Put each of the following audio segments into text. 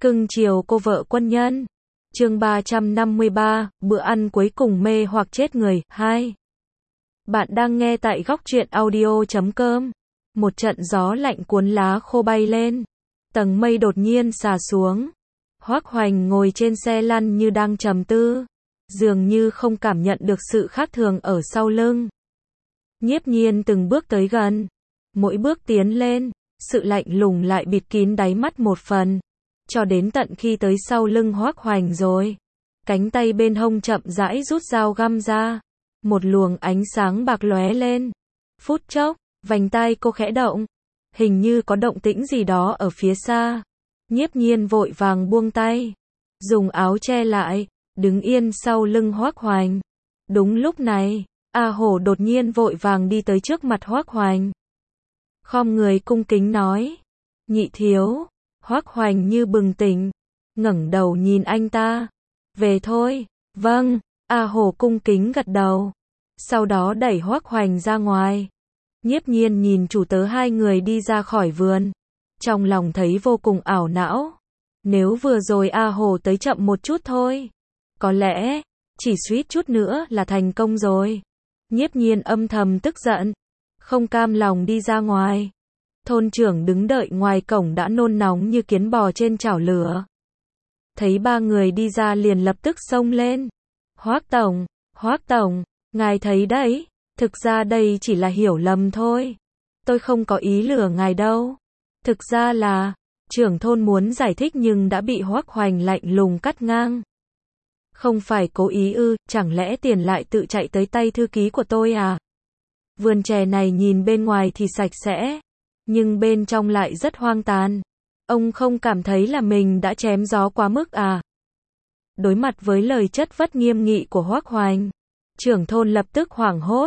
Cưng chiều cô vợ quân nhân. Chương 353, bữa ăn cuối cùng mê hoặc chết người. 2. Bạn đang nghe tại góc truyện audio.com. Một trận gió lạnh cuốn lá khô bay lên. Tầng mây đột nhiên xà xuống. Hoác Hoành ngồi trên xe lăn như đang trầm tư. Dường như không cảm nhận được sự khác thường ở sau lưng. Nhiếp Nhiên từng bước tới gần. Mỗi bước tiến lên, sự lạnh lùng lại bịt kín đáy mắt một phần. Cho đến tận khi tới sau lưng Hoác Hoành rồi. Cánh tay bên hông chậm rãi rút dao găm ra. Một luồng ánh sáng bạc lóe lên. Phút chốc, vành tai cô khẽ động. Hình như có động tĩnh gì đó ở phía xa. Nhiếp Nhiên vội vàng buông tay. Dùng áo che lại, đứng yên sau lưng Hoác Hoành. Đúng lúc này, A Hổ đột nhiên vội vàng đi tới trước mặt Hoác Hoành. Khom người cung kính nói. Nhị thiếu. Hoác Hoành như bừng tỉnh. Ngẩng đầu nhìn anh ta. Về thôi. Vâng. A Hổ cung kính gật đầu. Sau đó đẩy Hoác Hoành ra ngoài. Nhiếp Nhiên nhìn chủ tớ hai người đi ra khỏi vườn. Trong lòng thấy vô cùng ảo não. Nếu vừa rồi A Hổ tới chậm một chút thôi. Có lẽ, chỉ suýt chút nữa là thành công rồi. Nhiếp Nhiên âm thầm tức giận. Không cam lòng đi ra ngoài. Thôn trưởng đứng đợi ngoài cổng đã nôn nóng như kiến bò trên chảo lửa. Thấy ba người đi ra liền lập tức xông lên. Hoác Tổng, ngài thấy đấy, thực ra đây chỉ là hiểu lầm thôi. Tôi không có ý lừa ngài đâu. Thực ra là, trưởng thôn muốn giải thích nhưng đã bị Hoác Hoành lạnh lùng cắt ngang. Không phải cố ý ư, chẳng lẽ tiền lại tự chạy tới tay thư ký của tôi à? Vườn chè này nhìn bên ngoài thì sạch sẽ. Nhưng bên trong lại rất hoang tàn. Ông không cảm thấy là mình đã chém gió quá mức à? Đối mặt với lời chất vấn nghiêm nghị của Hoác Hoành, trưởng thôn lập tức hoảng hốt.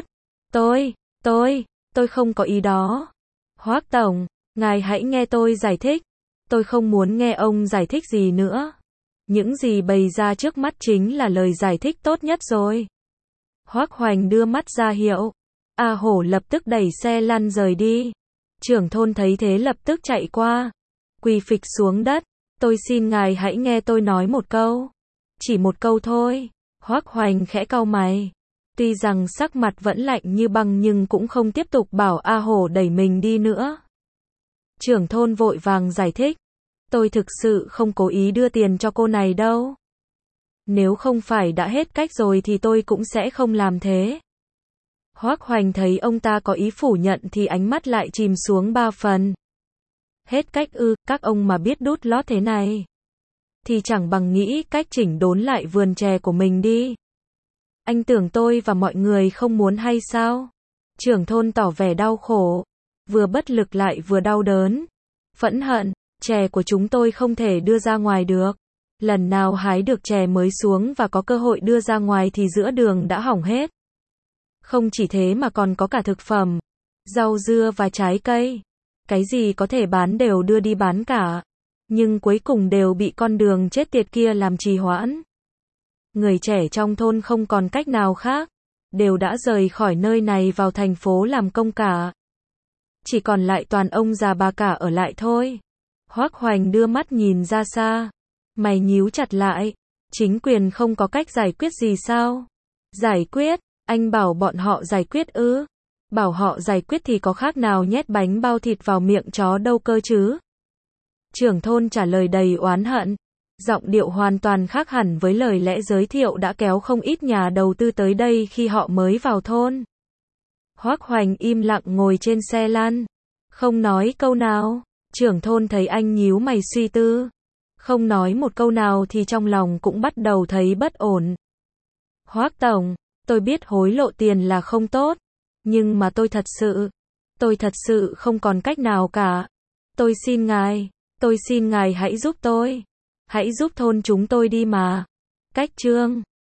Tôi không có ý đó. Hoác Tổng, ngài hãy nghe tôi giải thích. Tôi không muốn nghe ông giải thích gì nữa. Những gì bày ra trước mắt chính là lời giải thích tốt nhất rồi. Hoác Hoành đưa mắt ra hiệu. A Hổ lập tức đẩy xe lăn rời đi. Trưởng thôn thấy thế lập tức chạy qua. Quỳ phịch xuống đất. Tôi xin ngài hãy nghe tôi nói một câu. Chỉ một câu thôi. Hoác Hoành khẽ cau mày. Tuy rằng sắc mặt vẫn lạnh như băng nhưng cũng không tiếp tục bảo A Hổ đẩy mình đi nữa. Trưởng thôn vội vàng giải thích. Tôi thực sự không cố ý đưa tiền cho cô này đâu. Nếu không phải đã hết cách rồi thì tôi cũng sẽ không làm thế. Hoác Hoành thấy ông ta có ý phủ nhận thì ánh mắt lại chìm xuống 3 phần. Hết cách ư, các ông mà biết đút lót thế này. Thì chẳng bằng nghĩ cách chỉnh đốn lại vườn chè của mình đi. Anh tưởng tôi và mọi người không muốn hay sao? Trưởng thôn tỏ vẻ đau khổ. Vừa bất lực lại vừa đau đớn. Phẫn hận, chè của chúng tôi không thể đưa ra ngoài được. Lần nào hái được chè mới xuống và có cơ hội đưa ra ngoài thì giữa đường đã hỏng hết. Không chỉ thế mà còn có cả thực phẩm, rau dưa và trái cây. Cái gì có thể bán đều đưa đi bán cả. Nhưng cuối cùng đều bị con đường chết tiệt kia làm trì hoãn. Người trẻ trong thôn không còn cách nào khác. Đều đã rời khỏi nơi này vào thành phố làm công cả. Chỉ còn lại toàn ông già bà cả ở lại thôi. Hoác Hoành đưa mắt nhìn ra xa. Mày nhíu chặt lại. Chính quyền không có cách giải quyết gì sao? Giải quyết? Anh bảo bọn họ giải quyết ư? Bảo họ giải quyết thì có khác nào nhét bánh bao thịt vào miệng chó đâu cơ chứ? Trưởng thôn trả lời đầy oán hận. Giọng điệu hoàn toàn khác hẳn với lời lẽ giới thiệu đã kéo không ít nhà đầu tư tới đây khi họ mới vào thôn. Hoác Hoành im lặng ngồi trên xe lăn. Không nói câu nào. Trưởng thôn thấy anh nhíu mày suy tư. Không nói một câu nào thì trong lòng cũng bắt đầu thấy bất ổn. Hoác Tổng, tôi biết hối lộ tiền là không tốt. Nhưng mà tôi thật sự không còn cách nào cả. Tôi xin ngài hãy giúp tôi. Hãy giúp thôn chúng tôi đi mà. Cách chương